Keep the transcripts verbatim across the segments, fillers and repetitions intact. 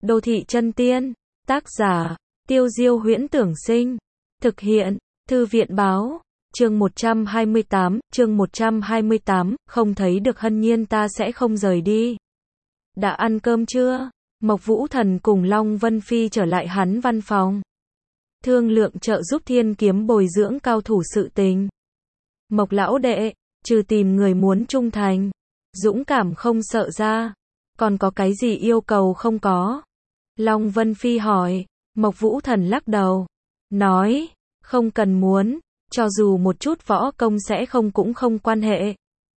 Đô thị chân tiên, tác giả, Tiêu Diêu Huyễn Tưởng Sinh, thực hiện, Thư viện Báo, chương một trăm hai mươi tám, chương một trăm hai mươi tám, không thấy được Hân Nhiên ta sẽ không rời đi. Đã ăn cơm chưa? Mộc Vũ Thần cùng Long Vân Phi trở lại hắn văn phòng. Thương lượng trợ giúp Thiên Kiếm bồi dưỡng cao thủ sự tình. Mộc lão đệ, trừ tìm người muốn trung thành, dũng cảm không sợ ra, còn có cái gì yêu cầu không có? Long Vân Phi hỏi. Mộc Vũ Thần lắc đầu, nói, không cần muốn, cho dù một chút võ công sẽ không cũng không quan hệ.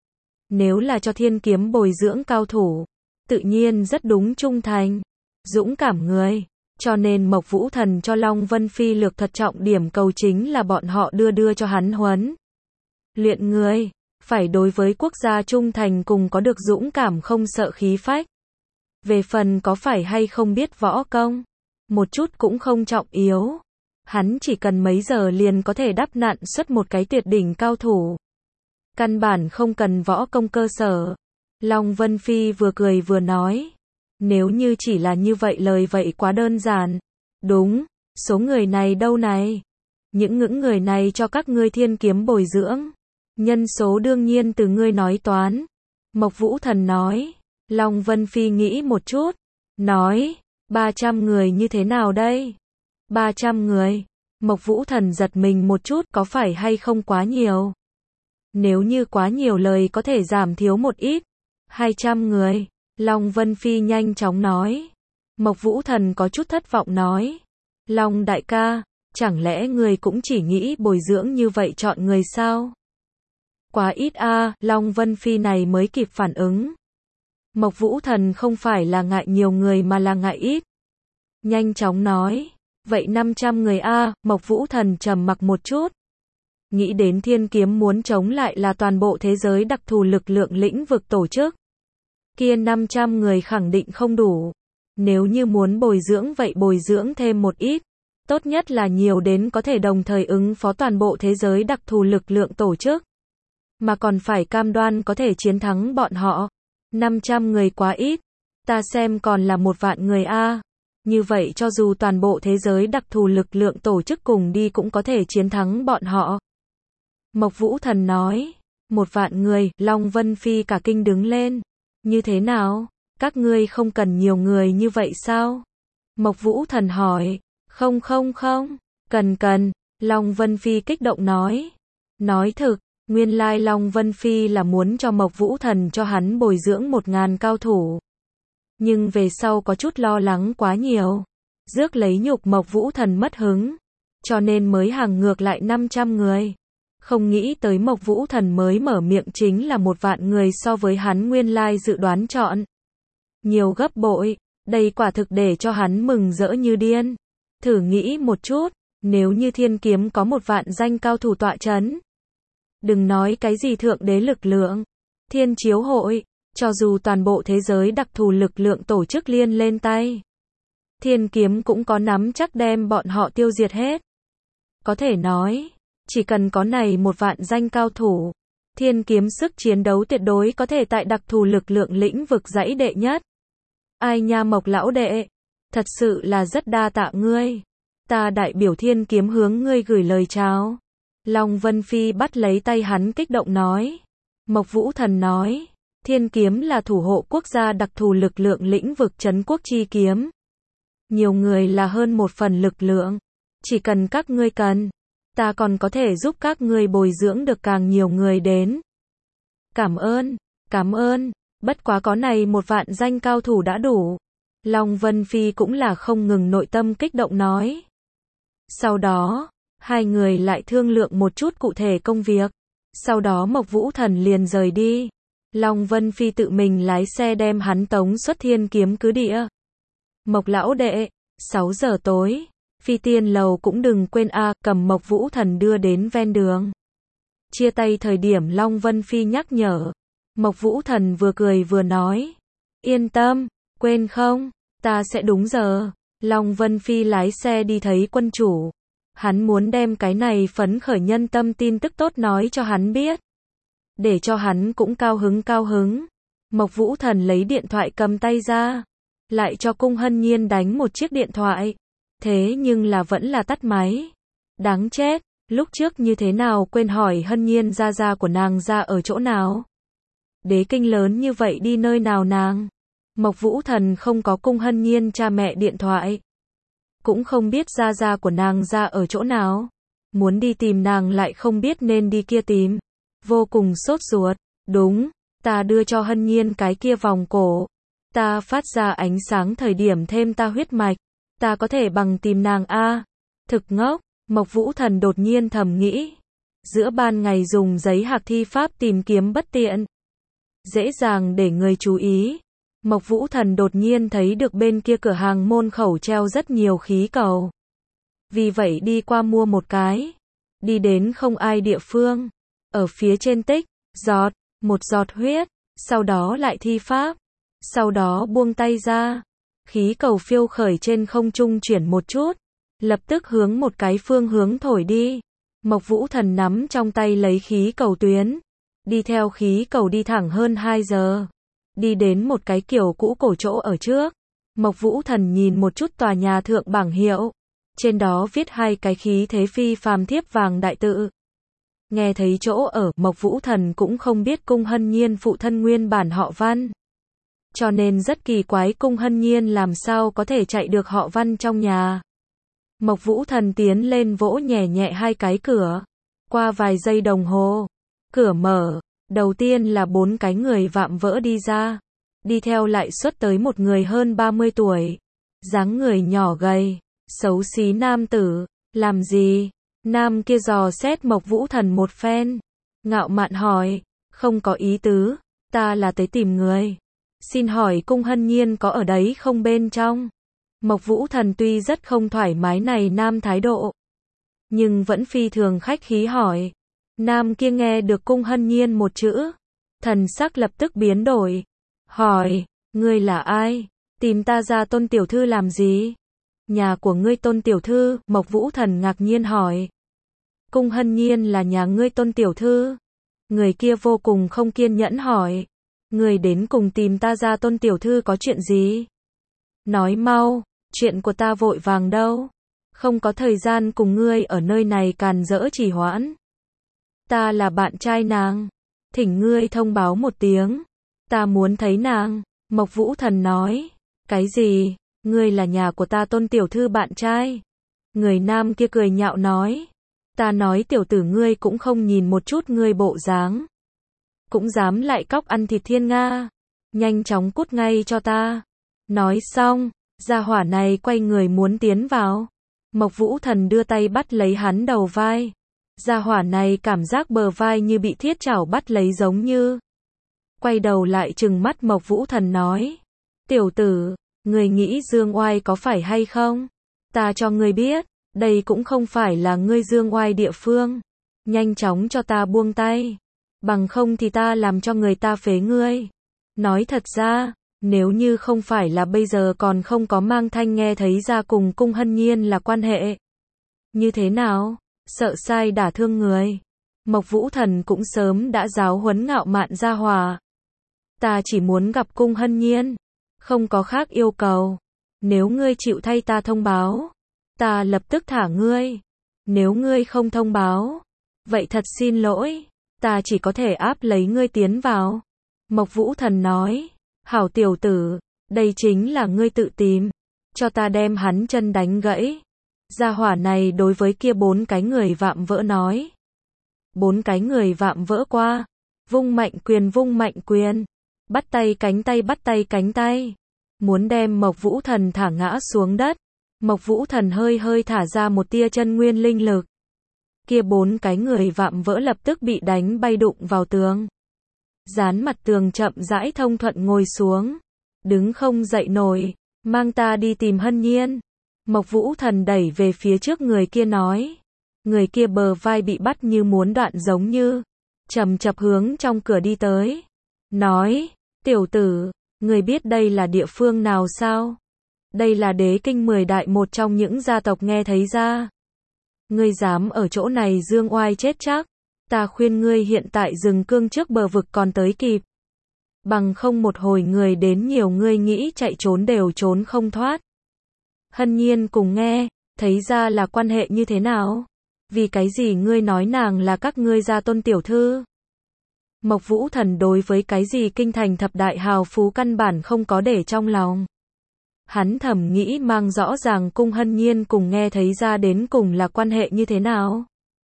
Nếu là cho Thiên Kiếm bồi dưỡng cao thủ, tự nhiên rất đúng trung thành, dũng cảm người, cho nên Mộc Vũ Thần cho Long Vân Phi lược thật trọng điểm cầu chính là bọn họ đưa đưa cho hắn huấn luyện người, phải đối với quốc gia trung thành cùng có được dũng cảm không sợ khí phách. Về phần có phải hay không biết võ công, một chút cũng không trọng yếu. Hắn chỉ cần mấy giờ liền có thể đắp nặn xuất một cái tuyệt đỉnh cao thủ. Căn bản không cần võ công cơ sở. Long Vân Phi vừa cười vừa nói. Nếu như chỉ là như vậy lời vậy quá đơn giản. Đúng, số người này đâu này? Những ngưỡng người này cho các ngươi Thiên Kiếm bồi dưỡng. Nhân số đương nhiên từ ngươi nói toán. Mộc Vũ Thần nói. Long Vân Phi nghĩ một chút. Nói, ba trăm người như thế nào đây? ba trăm người. Mộc Vũ Thần giật mình một chút, có phải hay không quá nhiều? Nếu như quá nhiều lời có thể giảm thiếu một ít. hai trăm người. Long Vân Phi nhanh chóng nói. Mộc Vũ Thần có chút thất vọng nói. Long đại ca, chẳng lẽ người cũng chỉ nghĩ bồi dưỡng như vậy chọn người sao? Quá ít a, à, Long Vân Phi này mới kịp phản ứng. Mộc Vũ Thần không phải là ngại nhiều người mà là ngại ít. Nhanh chóng nói. Vậy năm trăm người a, à, Mộc Vũ Thần trầm mặc một chút. Nghĩ đến Thiên Kiếm muốn chống lại là toàn bộ thế giới đặc thù lực lượng lĩnh vực tổ chức. Kia năm trăm người khẳng định không đủ. Nếu như muốn bồi dưỡng vậy bồi dưỡng thêm một ít. Tốt nhất là nhiều đến có thể đồng thời ứng phó toàn bộ thế giới đặc thù lực lượng tổ chức. Mà còn phải cam đoan có thể chiến thắng bọn họ. năm trăm người quá ít. Ta xem còn là một vạn người a. À. Như vậy cho dù toàn bộ thế giới đặc thù lực lượng tổ chức cùng đi cũng có thể chiến thắng bọn họ. Mộc Vũ Thần nói. Một vạn người, Long Vân Phi cả kinh đứng lên. Như thế nào? Các ngươi không cần nhiều người như vậy sao? Mộc Vũ Thần hỏi. Không không không. Cần cần. Long Vân Phi kích động nói. Nói thực. Nguyên lai Long Vân Phi là muốn cho Mộc Vũ Thần cho hắn bồi dưỡng một ngàn cao thủ. Nhưng về sau có chút lo lắng quá nhiều. Rước lấy nhục Mộc Vũ Thần mất hứng. Cho nên mới hàng ngược lại năm trăm người. Không nghĩ tới Mộc Vũ Thần mới mở miệng chính là một vạn người so với hắn nguyên lai dự đoán chọn. Nhiều gấp bội. Đây quả thực để cho hắn mừng rỡ như điên. Thử nghĩ một chút. Nếu như Thiên Kiếm có một vạn danh cao thủ tọa chấn. Đừng nói cái gì thượng đế lực lượng, thiên chiếu hội, cho dù toàn bộ thế giới đặc thù lực lượng tổ chức liên lên tay. Thiên Kiếm cũng có nắm chắc đem bọn họ tiêu diệt hết. Có thể nói, chỉ cần có này một vạn danh cao thủ, Thiên Kiếm sức chiến đấu tuyệt đối có thể tại đặc thù lực lượng lĩnh vực dãy đệ nhất. Ai nha Mộc lão đệ, thật sự là rất đa tạ ngươi. Ta đại biểu Thiên Kiếm hướng ngươi gửi lời chào. Long Vân Phi bắt lấy tay hắn kích động nói. Mộc Vũ Thần nói. Thiên Kiếm là thủ hộ quốc gia đặc thù lực lượng lĩnh vực trấn quốc chi kiếm. Nhiều người là hơn một phần lực lượng. Chỉ cần các ngươi cần. Ta còn có thể giúp các ngươi bồi dưỡng được càng nhiều người đến. Cảm ơn. Cảm ơn. Bất quá có này một vạn danh cao thủ đã đủ. Long Vân Phi cũng là không ngừng nội tâm kích động nói. Sau đó. Hai người lại thương lượng một chút cụ thể công việc. Sau đó Mộc Vũ Thần liền rời đi. Long Vân Phi tự mình lái xe đem hắn tống xuất Thiên Kiếm cứ địa. Mộc lão đệ, sáu giờ tối. Phi tiên lầu cũng đừng quên a, à, cầm Mộc Vũ Thần đưa đến ven đường. Chia tay thời điểm Long Vân Phi nhắc nhở. Mộc Vũ Thần vừa cười vừa nói. Yên tâm, quên không, ta sẽ đúng giờ. Long Vân Phi lái xe đi thấy quân chủ. Hắn muốn đem cái này phấn khởi nhân tâm tin tức tốt nói cho hắn biết. Để cho hắn cũng cao hứng cao hứng. Mộc Vũ Thần lấy điện thoại cầm tay ra. lại cho Cung Hân Nhiên đánh một chiếc điện thoại. Thế nhưng là vẫn là tắt máy. Đáng chết, lúc trước như thế nào quên hỏi Hân Nhiên gia gia của nàng ra ở chỗ nào. Đế kinh lớn như vậy đi nơi nào nàng. Mộc Vũ Thần không có Cung Hân Nhiên cha mẹ điện thoại. Cũng không biết gia gia của nàng ra ở chỗ nào. Muốn đi tìm nàng lại không biết nên đi kia tìm. Vô cùng sốt ruột. Đúng, ta đưa cho Hân Nhiên cái kia vòng cổ. Ta phát ra ánh sáng thời điểm thêm ta huyết mạch. Ta có thể bằng tìm nàng a. Thực ngốc, Mộc Vũ Thần đột nhiên thầm nghĩ. Giữa ban ngày dùng giấy hạc thi pháp tìm kiếm bất tiện. Dễ dàng để người chú ý. Mộc Vũ Thần đột nhiên thấy được bên kia cửa hàng môn khẩu treo rất nhiều khí cầu. Vì vậy đi qua mua một cái. Đi đến không ai địa phương. Ở phía trên tích, giọt, một giọt huyết. Sau đó lại thi pháp. Sau đó buông tay ra. Khí cầu phiêu khởi trên không trung chuyển một chút. Lập tức hướng một cái phương hướng thổi đi. Mộc Vũ Thần nắm trong tay lấy khí cầu tuyến. Đi theo khí cầu đi thẳng hơn hai giờ. Đi đến một cái kiểu cũ cổ chỗ ở trước. Mộc Vũ Thần nhìn một chút tòa nhà thượng bảng hiệu. Trên đó viết hai cái khí thế phi phàm thiếp vàng đại tự. Nghe thấy chỗ ở, Mộc Vũ Thần cũng không biết Cung Hân Nhiên phụ thân nguyên bản họ Văn. Cho nên rất kỳ quái Cung Hân Nhiên làm sao có thể chạy được họ Văn trong nhà. Mộc Vũ Thần tiến lên vỗ nhẹ nhẹ hai cái cửa. Qua vài giây đồng hồ, cửa mở. Đầu tiên là bốn cái người vạm vỡ đi ra. Đi theo lại xuất tới một người hơn ba mươi tuổi. Dáng người nhỏ gầy, xấu xí nam tử. Làm gì? Nam kia dò xét Mộc Vũ Thần một phen. Ngạo mạn hỏi. Không có ý tứ. Ta là tới tìm người. Xin hỏi Cung Hân Nhiên có ở đấy không bên trong? Mộc Vũ Thần tuy rất không thoải mái này nam thái độ. Nhưng vẫn phi thường khách khí hỏi. Nam kia nghe được Cung Hân Nhiên một chữ. Thần sắc lập tức biến đổi. Hỏi, ngươi là ai? Tìm ta ra Tôn tiểu thư làm gì? Nhà của ngươi Tôn tiểu thư, Mộc Vũ Thần ngạc nhiên hỏi. Cung Hân Nhiên là nhà ngươi Tôn tiểu thư? Người kia vô cùng không kiên nhẫn hỏi. Người đến cùng tìm ta ra Tôn tiểu thư có chuyện gì? Nói mau, chuyện của ta vội vàng đâu. Không có thời gian cùng ngươi ở nơi này càn rỡ trì hoãn. Ta là bạn trai nàng. Thỉnh ngươi thông báo một tiếng. Ta muốn thấy nàng. Mộc Vũ Thần nói. Cái gì? Ngươi là nhà của ta Tôn tiểu thư bạn trai. Người nam kia cười nhạo nói. Ta nói tiểu tử ngươi cũng không nhìn một chút ngươi bộ dáng. Cũng dám lại cóc ăn thịt thiên nga. Nhanh chóng cút ngay cho ta. Nói xong, gia hỏa này quay người muốn tiến vào. Mộc Vũ Thần đưa tay bắt lấy hắn đầu vai. Gia hỏa này cảm giác bờ vai như bị thiết chảo bắt lấy giống như. Quay đầu lại trừng mắt Mộc Vũ Thần nói. Tiểu tử, người nghĩ dương oai có phải hay không? Ta cho ngươi biết, đây cũng không phải là ngươi dương oai địa phương. Nhanh chóng cho ta buông tay. Bằng không thì ta làm cho người ta phế ngươi. Nói thật ra, nếu như không phải là bây giờ còn không có mang thanh nghe thấy ra cùng Cung Hân Nhiên là quan hệ. Như thế nào? Sợ sai đả thương người. Mộc Vũ Thần cũng sớm đã giáo huấn ngạo mạn gia hỏa. Ta chỉ muốn gặp Cung Hân Nhiên. Không có khác yêu cầu. Nếu ngươi chịu thay ta thông báo, ta lập tức thả ngươi. Nếu ngươi không thông báo, vậy thật xin lỗi. Ta chỉ có thể áp lấy ngươi tiến vào. Mộc Vũ Thần nói. Hảo tiểu tử, đây chính là ngươi tự tìm. Cho ta đem hắn chân đánh gãy. Gia hỏa này đối với kia bốn cái người vạm vỡ nói. Bốn cái người vạm vỡ qua. Vung mạnh quyền vung mạnh quyền. Bắt tay cánh tay bắt tay cánh tay. Muốn đem Mộc Vũ Thần thả ngã xuống đất. Mộc Vũ Thần hơi hơi thả ra một tia chân nguyên linh lực. Kia bốn cái người vạm vỡ lập tức bị đánh bay đụng vào tường. Dán mặt tường chậm rãi thông thuận ngồi xuống. Đứng không dậy nổi. Mang ta đi tìm Hân Nhiên. Mộc Vũ Thần đẩy về phía trước người kia nói. Người kia bờ vai bị bắt như muốn đoạn giống như. Chầm chập hướng trong cửa đi tới. Nói, tiểu tử, người biết đây là địa phương nào sao? Đây là đế kinh mười đại một trong những gia tộc nghe thấy ra. Ngươi dám ở chỗ này dương oai chết chắc. Ta khuyên ngươi hiện tại dừng cương trước bờ vực còn tới kịp. bằng không một hồi người đến nhiều ngươi nghĩ chạy trốn đều trốn không thoát. Hân Nhiên cùng nghe, thấy ra là quan hệ như thế nào? Vì cái gì ngươi nói nàng là các ngươi gia tôn tiểu thư? Mộc Vũ Thần đối với cái gì kinh thành thập đại hào phú căn bản không có để trong lòng. Hắn thầm nghĩ mang rõ ràng cung Hân Nhiên cùng nghe thấy ra đến cùng là quan hệ như thế nào.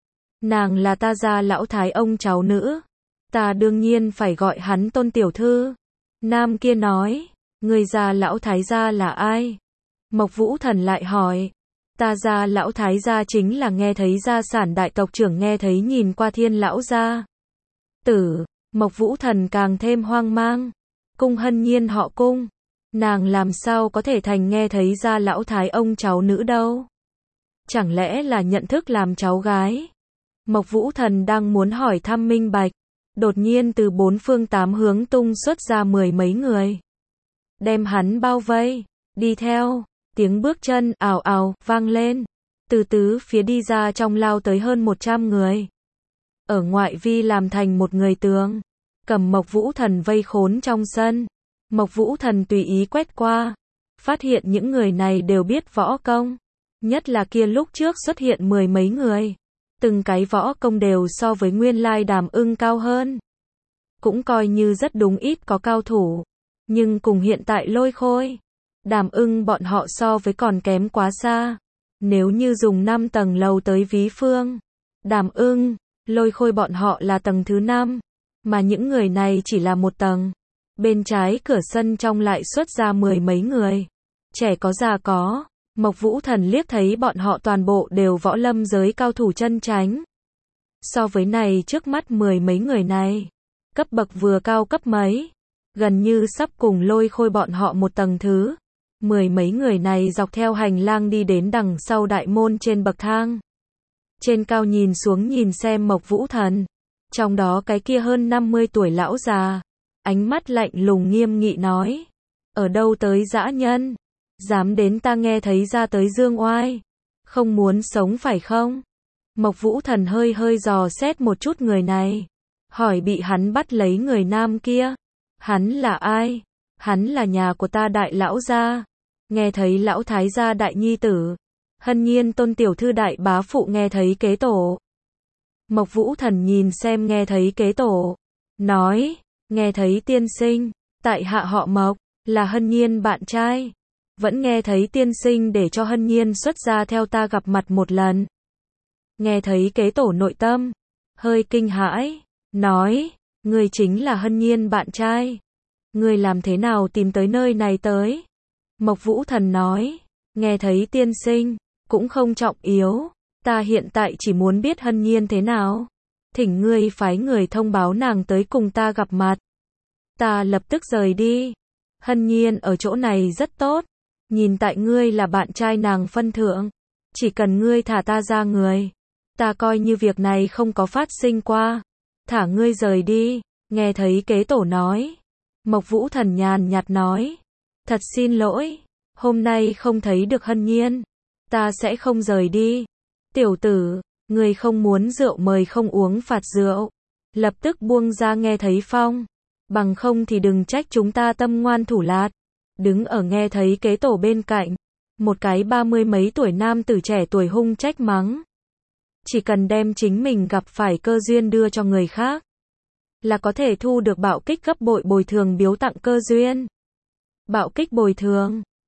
Nàng là ta gia lão thái ông cháu nữ. Ta đương nhiên phải gọi hắn tôn tiểu thư. Nam kia nói, người gia lão thái gia là ai? Mộc Vũ Thần lại hỏi. Ta gia lão thái gia chính là nghe thấy gia sản đại tộc trưởng nghe thấy nhìn qua thiên lão gia. Tử, Mộc Vũ Thần càng thêm hoang mang. Cung Hân Nhiên họ Cung. Nàng làm sao có thể thành nghe thấy gia lão thái ông cháu nữ đâu? Chẳng lẽ là nhận thức làm cháu gái? Mộc Vũ Thần đang muốn hỏi thăm minh bạch. Đột nhiên từ bốn phương tám hướng tung xuất ra mười mấy người. Đem hắn bao vây, đi theo, tiếng bước chân ào ào vang lên. Từ tứ phía đi ra trong lao tới hơn một trăm người. Ở ngoại vi làm thành một người tường, cầm Mộc Vũ Thần vây khốn trong sân. Mộc Vũ Thần tùy ý quét qua, phát hiện những người này đều biết võ công, nhất là kia lúc trước xuất hiện mười mấy người, từng cái võ công đều so với nguyên lai Đàm Ưng cao hơn. Cũng coi như rất đúng ít có cao thủ, nhưng cùng hiện tại Lôi Khôi, Đàm Ưng bọn họ so với còn kém quá xa. Nếu như dùng năm tầng lầu tới ví phương, Đàm Ưng, Lôi Khôi bọn họ là tầng thứ năm, mà những người này chỉ là một tầng. Bên trái cửa sân trong lại xuất ra mười mấy người, trẻ có già có. Mộc Vũ Thần liếc thấy bọn họ toàn bộ đều võ lâm giới cao thủ chân chánh. So với này trước mắt mười mấy người này, cấp bậc vừa cao cấp mấy, gần như sắp cùng Lôi Khôi bọn họ một tầng thứ. Mười mấy người này dọc theo hành lang đi đến đằng sau đại môn trên bậc thang. Trên cao nhìn xuống nhìn xem Mộc Vũ Thần, trong đó cái kia hơn năm mươi tuổi lão già, ánh mắt lạnh lùng nghiêm nghị nói, ở đâu tới dã nhân, dám đến ta nghe thấy ra tới dương oai, không muốn sống phải không? Mộc Vũ Thần hơi hơi dò xét một chút người này, hỏi bị hắn bắt lấy người nam kia, hắn là ai? Hắn là nhà của ta đại lão gia, nghe thấy lão thái gia đại nhi tử, Hân Nhiên tôn tiểu thư đại bá phụ nghe thấy kế tổ. Mộc Vũ Thần nhìn xem nghe thấy kế tổ, nói, nghe thấy tiên sinh, tại hạ họ Mộc, là Hân Nhiên bạn trai, vẫn nghe thấy tiên sinh để cho Hân Nhiên xuất ra theo ta gặp mặt một lần. Nghe thấy kế tổ nội tâm, hơi kinh hãi, nói, ngươi chính là Hân Nhiên bạn trai, ngươi làm thế nào tìm tới nơi này tới? Mộc Vũ Thần nói, nghe thấy tiên sinh, cũng không trọng yếu, ta hiện tại chỉ muốn biết Hân Nhiên thế nào, thỉnh ngươi phái người thông báo nàng tới cùng ta gặp mặt. Ta lập tức rời đi. Hân Nhiên ở chỗ này rất tốt, nhìn tại ngươi là bạn trai nàng phân thượng, chỉ cần ngươi thả ta ra người, ta coi như việc này không có phát sinh qua, thả ngươi rời đi. Nghe thấy kế tổ nói, Mộc Vũ Thần nhàn nhạt nói, thật xin lỗi, hôm nay không thấy được Hân Nhiên, ta sẽ không rời đi. Tiểu tử, ngươi không muốn rượu mời không uống phạt rượu, lập tức buông ra nghe thấy phong, bằng không thì đừng trách chúng ta tâm ngoan thủ lạt. Đứng ở nghe thấy kế tổ bên cạnh, một cái ba mươi mấy tuổi nam tử trẻ tuổi hung trách mắng, chỉ cần đem chính mình gặp phải cơ duyên đưa cho người khác, là có thể thu được bạo kích gấp bội bồi thường biếu tặng cơ duyên. Bạo kích bồi thường